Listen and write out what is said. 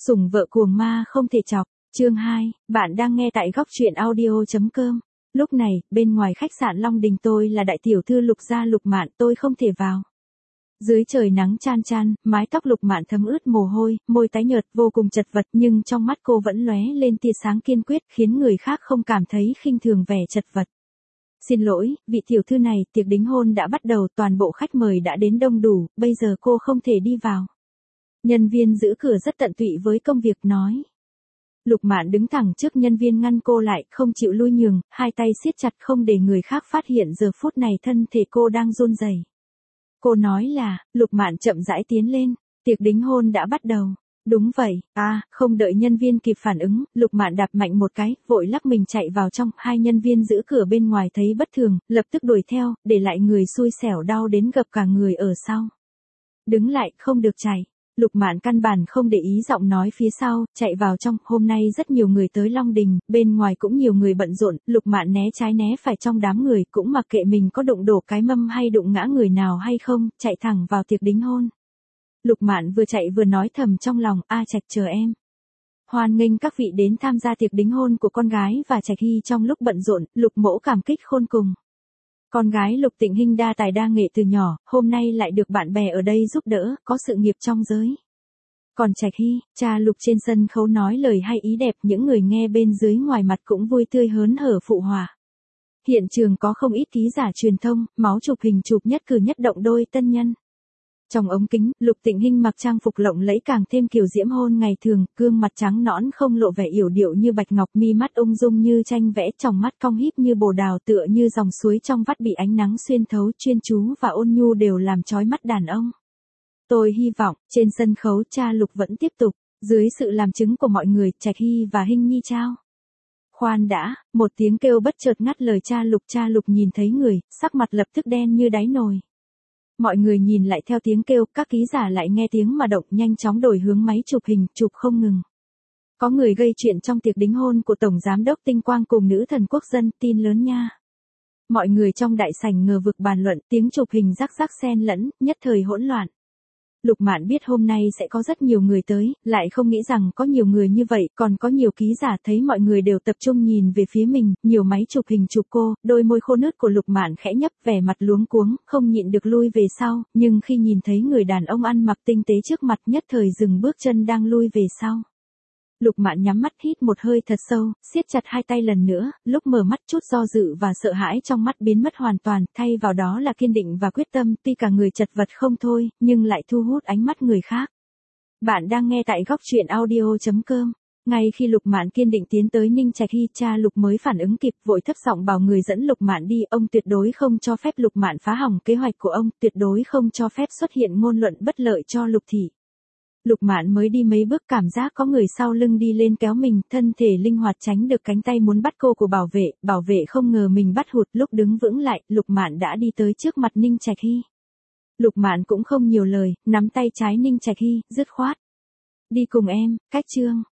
Sủng vợ cuồng ma không thể chọc, chương 2, bạn đang nghe tại góc truyện audio.com. Lúc này, bên ngoài khách sạn Long Đình tôi là đại tiểu thư Lục gia Lục Mạn, tôi không thể vào. Dưới trời nắng chan chan, mái tóc Lục Mạn thấm ướt mồ hôi, môi tái nhợt vô cùng chật vật nhưng trong mắt cô vẫn lóe lên tia sáng kiên quyết khiến người khác không cảm thấy khinh thường vẻ chật vật. Xin lỗi, vị tiểu thư này, tiệc đính hôn đã bắt đầu, toàn bộ khách mời đã đến đông đủ, bây giờ cô không thể đi vào. Nhân viên giữ cửa rất tận tụy với công việc nói. Lục Mạn đứng thẳng trước nhân viên ngăn cô lại, không chịu lui nhường, hai tay siết chặt không để người khác phát hiện giờ phút này thân thể cô đang run rẩy. Cô nói là, Lục Mạn chậm rãi tiến lên, tiệc đính hôn đã bắt đầu. Đúng vậy, không đợi nhân viên kịp phản ứng, Lục Mạn đạp mạnh một cái, vội lắc mình chạy vào trong, hai nhân viên giữ cửa bên ngoài thấy bất thường, lập tức đuổi theo, để lại người xui xẻo đau đến gập cả người ở sau. Đứng lại, không được chạy. Lục Mạn căn bản không để ý giọng nói phía sau, chạy vào trong, hôm nay rất nhiều người tới Long Đình, bên ngoài cũng nhiều người bận rộn, Lục Mạn né trái né phải trong đám người, cũng mặc kệ mình có đụng đổ cái mâm hay đụng ngã người nào hay không, chạy thẳng vào tiệc đính hôn. Lục Mạn vừa chạy vừa nói thầm trong lòng, Trạch chờ em. Hoan nghênh các vị đến tham gia tiệc đính hôn của con gái và Trạch Hy. Trong lúc bận rộn, Lục Mỗ cảm kích khôn cùng. Con gái Lục Tịnh Hinh đa tài đa nghệ từ nhỏ, hôm nay lại được bạn bè ở đây giúp đỡ, có sự nghiệp trong giới. Còn Trạch Hy, cha Lục trên sân khấu nói lời hay ý đẹp, những người nghe bên dưới ngoài mặt cũng vui tươi hớn hở phụ họa. Hiện trường có không ít ký giả truyền thông, máu chụp hình chụp nhất cử nhất động đôi tân nhân. Trong ống kính, Lục Tịnh Hinh mặc trang phục lộng lẫy càng thêm kiều diễm hôn ngày thường, gương mặt trắng nõn không lộ vẻ yểu điệu như bạch ngọc, mi mắt ung dung như tranh vẽ, tròng mắt cong híp như bồ đào, tựa như dòng suối trong vắt bị ánh nắng xuyên thấu, chuyên chú và ôn nhu đều làm chói mắt đàn ông. Tôi hy vọng, trên sân khấu cha Lục vẫn tiếp tục, dưới sự làm chứng của mọi người, Trạch Hy và Hinh Nhi trao. Khoan đã, một tiếng kêu bất chợt ngắt lời cha Lục nhìn thấy người, sắc mặt lập tức đen như đáy nồi. Mọi người nhìn lại theo tiếng kêu, các ký giả lại nghe tiếng mà động, nhanh chóng đổi hướng máy chụp hình, chụp không ngừng. Có người gây chuyện trong tiệc đính hôn của Tổng Giám đốc Tinh Quang cùng nữ thần quốc dân, tin lớn nha. Mọi người trong đại sảnh ngờ vực bàn luận, tiếng chụp hình rắc rắc xen lẫn, nhất thời hỗn loạn. Lục Mạn biết hôm nay sẽ có rất nhiều người tới, lại không nghĩ rằng có nhiều người như vậy, còn có nhiều ký giả thấy mọi người đều tập trung nhìn về phía mình, nhiều máy chụp hình chụp cô, đôi môi khô nứt của Lục Mạn khẽ nhấp, vẻ mặt luống cuống, không nhịn được lui về sau, nhưng khi nhìn thấy người đàn ông ăn mặc tinh tế trước mặt nhất thời dừng bước chân đang lui về sau. Lục Mạn nhắm mắt hít một hơi thật sâu, siết chặt hai tay lần nữa, lúc mở mắt chút do dự và sợ hãi trong mắt biến mất hoàn toàn, thay vào đó là kiên định và quyết tâm, tuy cả người chật vật không thôi, nhưng lại thu hút ánh mắt người khác. Bạn đang nghe tại góc truyện audio.com. Ngay khi Lục Mạn kiên định tiến tới Ninh Trạch Hy, cha Lục mới phản ứng kịp, vội thấp giọng bảo người dẫn Lục Mạn đi, ông tuyệt đối không cho phép Lục Mạn phá hỏng kế hoạch của ông, tuyệt đối không cho phép xuất hiện ngôn luận bất lợi cho Lục thị. Lục Mạn mới đi mấy bước cảm giác có người sau lưng đi lên kéo mình, thân thể linh hoạt tránh được cánh tay muốn bắt cô của bảo vệ không ngờ mình bắt hụt, lúc đứng vững lại, Lục Mạn đã đi tới trước mặt Ninh Trạch Hy. Lục Mạn cũng không nhiều lời, nắm tay trái Ninh Trạch Hy, dứt khoát. Đi cùng em, cách chương.